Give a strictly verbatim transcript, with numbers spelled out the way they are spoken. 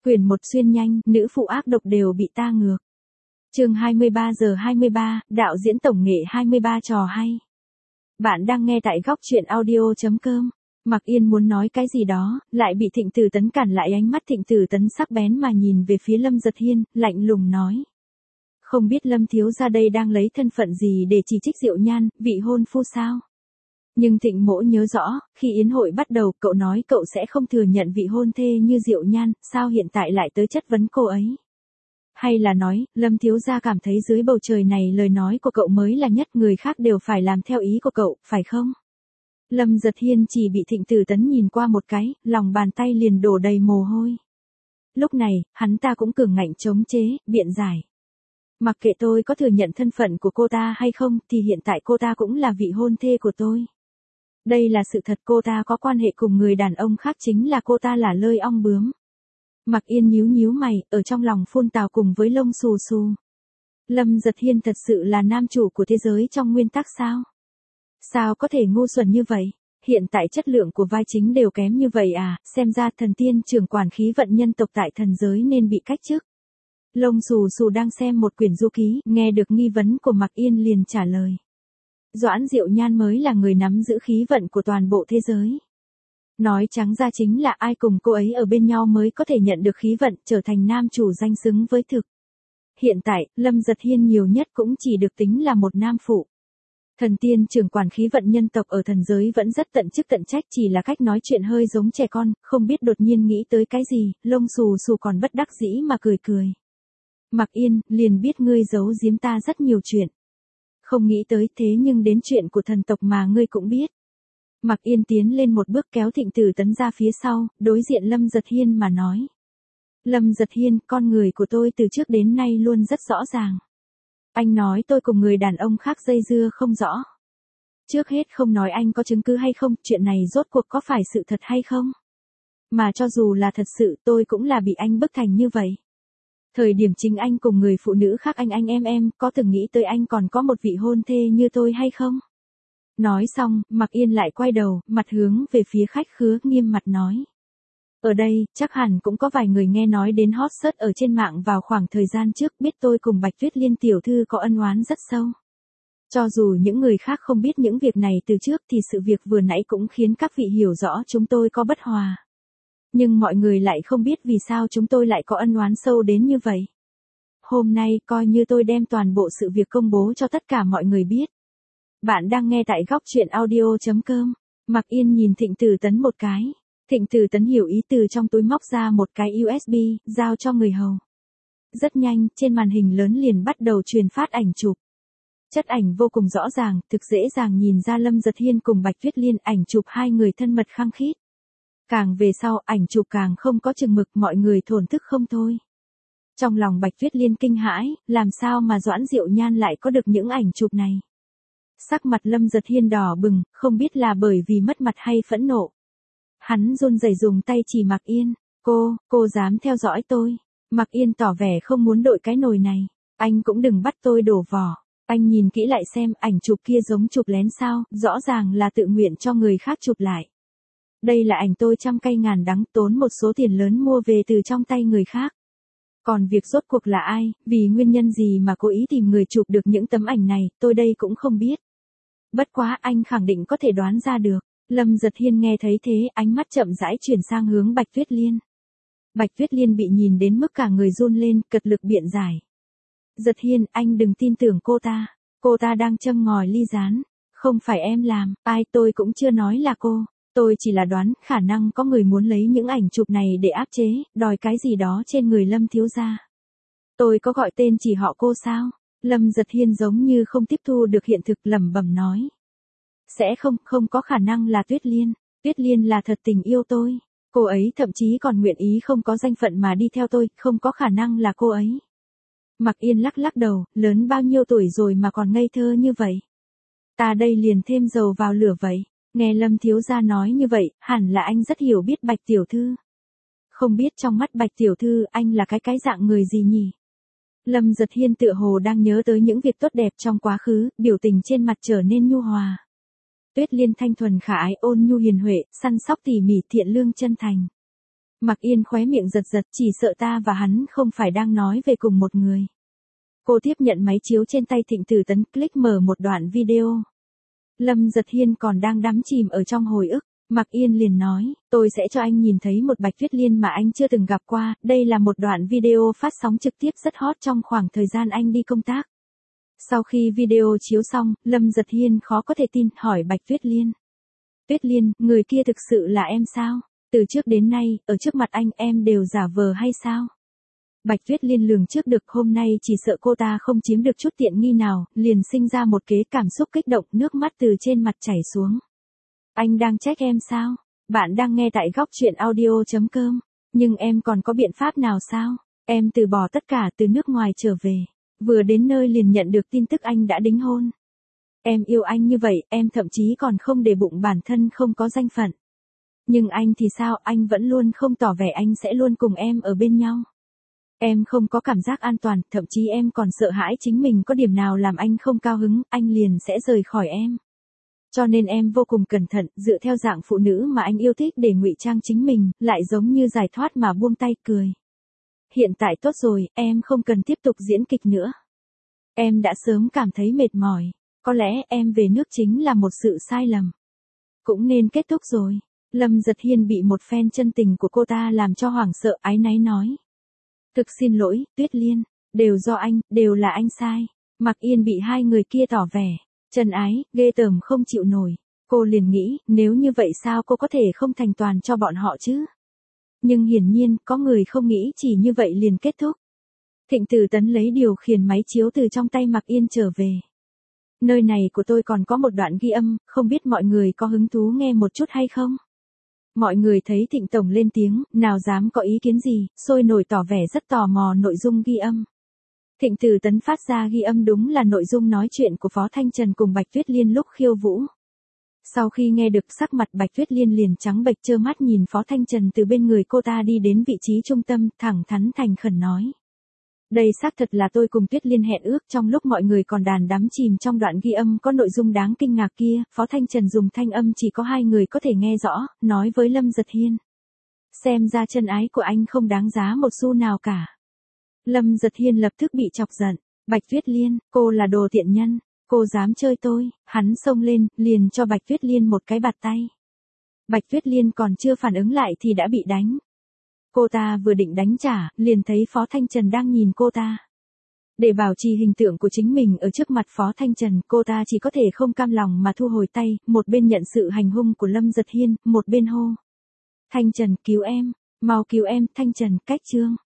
Quyển một xuyên nhanh, nữ phụ ác độc đều bị ta ngược. Chương hai mươi ba giờ hai mươi ba, đạo diễn tổng nghệ hai mươi ba trò hay. Bạn đang nghe tại góc truyện audio chấm com. Mặc Yên muốn nói cái gì đó, lại bị Thịnh Tử Tấn cản lại, ánh mắt Thịnh Tử Tấn sắc bén mà nhìn về phía Lâm Giật Hiên, lạnh lùng nói. Không biết Lâm thiếu gia đây đang lấy thân phận gì để chỉ trích Diệu Nhan, vị hôn phu sao? Nhưng Thịnh Mỗ nhớ rõ, khi yến hội bắt đầu, cậu nói cậu sẽ không thừa nhận vị hôn thê như Diệu Nhan, sao hiện tại lại tới chất vấn cô ấy? Hay là nói, Lâm thiếu gia cảm thấy dưới bầu trời này lời nói của cậu mới là nhất, người khác đều phải làm theo ý của cậu, phải không? Lâm Giật Hiên chỉ bị Thịnh Tử Tấn nhìn qua một cái, lòng bàn tay liền đổ đầy mồ hôi. Lúc này, hắn ta cũng cường ngạnh chống chế, biện giải. Mặc kệ tôi có thừa nhận thân phận của cô ta hay không, thì hiện tại cô ta cũng là vị hôn thê của tôi. Đây là sự thật, cô ta có quan hệ cùng người đàn ông khác, chính là cô ta là lơi ong bướm. Mặc Yên nhíu nhíu mày, ở trong lòng phun tào cùng với lông xù xù. Lâm Giật Hiên thật sự là nam chủ của thế giới trong nguyên tắc sao? Sao có thể ngu xuẩn như vậy? Hiện tại chất lượng của vai chính đều kém như vậy à, xem ra thần tiên trưởng quản khí vận nhân tộc tại thần giới nên bị cách chức. Lông xù xù đang xem một quyển du ký, nghe được nghi vấn của Mặc Yên liền trả lời. Doãn Diệu Nhan mới là người nắm giữ khí vận của toàn bộ thế giới. Nói trắng ra chính là ai cùng cô ấy ở bên nhau mới có thể nhận được khí vận, trở thành nam chủ danh xứng với thực. Hiện tại, Lâm Giật Hiên nhiều nhất cũng chỉ được tính là một nam phụ. Thần tiên trưởng quản khí vận nhân tộc ở thần giới vẫn rất tận chức tận trách, chỉ là cách nói chuyện hơi giống trẻ con, không biết đột nhiên nghĩ tới cái gì, lông xù xù còn bất đắc dĩ mà cười cười. Mặc Yên, liền biết ngươi giấu giếm ta rất nhiều chuyện. Không nghĩ tới thế nhưng đến chuyện của thần tộc mà ngươi cũng biết. Mặc Yên tiến lên một bước kéo Thịnh Tử Tấn ra phía sau, đối diện Lâm Giật Hiên mà nói. Lâm Giật Hiên, con người của tôi từ trước đến nay luôn rất rõ ràng. Anh nói tôi cùng người đàn ông khác dây dưa không rõ. Trước hết không nói anh có chứng cứ hay không, chuyện này rốt cuộc có phải sự thật hay không? Mà cho dù là thật sự, tôi cũng là bị anh bức thành như vậy. Thời điểm chính anh cùng người phụ nữ khác anh anh em em, có từng nghĩ tới anh còn có một vị hôn thê như tôi hay không? Nói xong, Mặc Yên lại quay đầu, mặt hướng về phía khách khứa, nghiêm mặt nói. Ở đây, chắc hẳn cũng có vài người nghe nói đến hot search ở trên mạng vào khoảng thời gian trước, biết tôi cùng Bạch Tuyết Liên tiểu thư có ân oán rất sâu. Cho dù những người khác không biết những việc này từ trước thì sự việc vừa nãy cũng khiến các vị hiểu rõ chúng tôi có bất hòa. Nhưng mọi người lại không biết vì sao chúng tôi lại có ân oán sâu đến như vậy. Hôm nay, coi như tôi đem toàn bộ sự việc công bố cho tất cả mọi người biết. Bạn đang nghe tại góc truyện audio chấm com. Mặc Yên nhìn Thịnh Tử Tấn một cái. Thịnh Tử Tấn hiểu ý, từ trong túi móc ra một cái u ét bê, giao cho người hầu. Rất nhanh, trên màn hình lớn liền bắt đầu truyền phát ảnh chụp. Chất ảnh vô cùng rõ ràng, thực dễ dàng nhìn ra Lâm Giật Hiên cùng Bạch Tuyết Liên, ảnh chụp hai người thân mật khăng khít. Càng về sau, ảnh chụp càng không có chừng mực, mọi người thổn thức không thôi. Trong lòng Bạch Tuyết Liên kinh hãi, làm sao mà Doãn Diệu Nhan lại có được những ảnh chụp này? Sắc mặt Lâm Giật Hiên đỏ bừng, không biết là bởi vì mất mặt hay phẫn nộ. Hắn run rẩy dùng tay chỉ Mặc Yên, cô, cô dám theo dõi tôi. Mặc Yên tỏ vẻ không muốn đội cái nồi này. Anh cũng đừng bắt tôi đổ vỏ. Anh nhìn kỹ lại xem, ảnh chụp kia giống chụp lén sao, rõ ràng là tự nguyện cho người khác chụp lại. Đây là ảnh tôi trăm cay ngàn đắng tốn một số tiền lớn mua về từ trong tay người khác. Còn việc rốt cuộc là ai, vì nguyên nhân gì mà cố ý tìm người chụp được những tấm ảnh này, tôi đây cũng không biết. Bất quá anh khẳng định có thể đoán ra được. Lâm Giật Hiên nghe thấy thế, ánh mắt chậm rãi chuyển sang hướng Bạch Tuyết Liên. Bạch Tuyết Liên bị nhìn đến mức cả người run lên, cật lực biện giải. Giật Hiên, anh đừng tin tưởng cô ta. Cô ta đang châm ngòi ly gián. Không phải em làm, ai, tôi cũng chưa nói là cô. Tôi chỉ là đoán, khả năng có người muốn lấy những ảnh chụp này để áp chế, đòi cái gì đó trên người Lâm thiếu gia. Tôi có gọi tên chỉ họ cô sao? Lâm Giật Hiên giống như không tiếp thu được hiện thực, lẩm bẩm nói. Sẽ không, không có khả năng là Tuyết Liên. Tuyết Liên là thật tình yêu tôi. Cô ấy thậm chí còn nguyện ý không có danh phận mà đi theo tôi, không có khả năng là cô ấy. Mặc Yên lắc lắc đầu, lớn bao nhiêu tuổi rồi mà còn ngây thơ như vậy. Ta đây liền thêm dầu vào lửa vậy. Nghe Lâm thiếu gia nói như vậy, hẳn là anh rất hiểu biết Bạch tiểu thư. Không biết trong mắt Bạch tiểu thư anh là cái cái dạng người gì nhỉ? Lâm Giật Hiên tựa hồ đang nhớ tới những việc tốt đẹp trong quá khứ, biểu tình trên mặt trở nên nhu hòa. Tuyết Liên thanh thuần khả ái, ôn nhu hiền huệ, săn sóc tỉ mỉ, thiện lương chân thành. Mạc Yên khóe miệng giật giật, chỉ sợ ta và hắn không phải đang nói về cùng một người. Cô tiếp nhận máy chiếu trên tay Thịnh Tử Tấn, click mở một đoạn video. Lâm Giật Hiên còn đang đắm chìm ở trong hồi ức. Mạc Yên liền nói, tôi sẽ cho anh nhìn thấy một Bạch Tuyết Liên mà anh chưa từng gặp qua, đây là một đoạn video phát sóng trực tiếp rất hot trong khoảng thời gian anh đi công tác. Sau khi video chiếu xong, Lâm Giật Hiên khó có thể tin, hỏi Bạch Tuyết Liên. Tuyết Liên, người kia thực sự là em sao? Từ trước đến nay, ở trước mặt anh em đều giả vờ hay sao? Bạch Tuyết Liên lường trước được hôm nay chỉ sợ cô ta không chiếm được chút tiện nghi nào, liền sinh ra một kế cảm xúc kích động, nước mắt từ trên mặt chảy xuống. Anh đang trách em sao? Bạn đang nghe tại góc truyện audio chấm com. Nhưng em còn có biện pháp nào sao? Em từ bỏ tất cả từ nước ngoài trở về. Vừa đến nơi liền nhận được tin tức anh đã đính hôn. Em yêu anh như vậy, em thậm chí còn không để bụng bản thân không có danh phận. Nhưng anh thì sao, anh vẫn luôn không tỏ vẻ anh sẽ luôn cùng em ở bên nhau. Em không có cảm giác an toàn, thậm chí em còn sợ hãi chính mình có điểm nào làm anh không cao hứng, anh liền sẽ rời khỏi em. Cho nên em vô cùng cẩn thận, dựa theo dạng phụ nữ mà anh yêu thích để ngụy trang chính mình, lại giống như giải thoát mà buông tay cười. Hiện tại tốt rồi, em không cần tiếp tục diễn kịch nữa. Em đã sớm cảm thấy mệt mỏi, có lẽ em về nước chính là một sự sai lầm. Cũng nên kết thúc rồi. Lâm Giật Hiên bị một phen chân tình của cô ta làm cho hoảng sợ, áy náy nói. Thực xin lỗi, Tuyết Liên, đều do anh, đều là anh sai. Mạc Yên bị hai người kia tỏ vẻ trần ái, ghê tởm không chịu nổi. Cô liền nghĩ, nếu như vậy sao cô có thể không thành toàn cho bọn họ chứ? Nhưng hiển nhiên, có người không nghĩ chỉ như vậy liền kết thúc. Thịnh Tử Tấn lấy điều khiển máy chiếu từ trong tay Mạc Yên trở về. Nơi này của tôi còn có một đoạn ghi âm, không biết mọi người có hứng thú nghe một chút hay không? Mọi người thấy Thịnh Tổng lên tiếng, nào dám có ý kiến gì, sôi nổi tỏ vẻ rất tò mò nội dung ghi âm. Thịnh Tử Tấn phát ra ghi âm đúng là nội dung nói chuyện của Phó Thanh Trần cùng Bạch Tuyết Liên lúc khiêu vũ. Sau khi nghe được, sắc mặt Bạch Tuyết Liên liền trắng bệch, trơ mắt nhìn Phó Thanh Trần từ bên người cô ta đi đến vị trí trung tâm, thẳng thắn thành khẩn nói. Đây xác thật là tôi cùng Tuyết Liên hẹn ước, trong lúc mọi người còn đàn đắm chìm trong đoạn ghi âm có nội dung đáng kinh ngạc kia, Phó Thanh Trần dùng thanh âm chỉ có hai người có thể nghe rõ, nói với Lâm Giật Hiên. Xem ra chân ái của anh không đáng giá một xu nào cả. Lâm Giật Hiên lập tức bị chọc giận. Bạch Tuyết Liên, cô là đồ tiện nhân, cô dám chơi tôi. Hắn xông lên, liền cho Bạch Tuyết Liên một cái bạt tay. Bạch Tuyết Liên còn chưa phản ứng lại thì đã bị đánh. Cô ta vừa định đánh trả, liền thấy Phó Thanh Trần đang nhìn cô ta. Để bảo trì hình tượng của chính mình ở trước mặt Phó Thanh Trần, cô ta chỉ có thể không cam lòng mà thu hồi tay, một bên nhận sự hành hung của Lâm Giật Hiên, một bên hô. Thanh Trần, cứu em, mau cứu em, Thanh Trần, cách chương.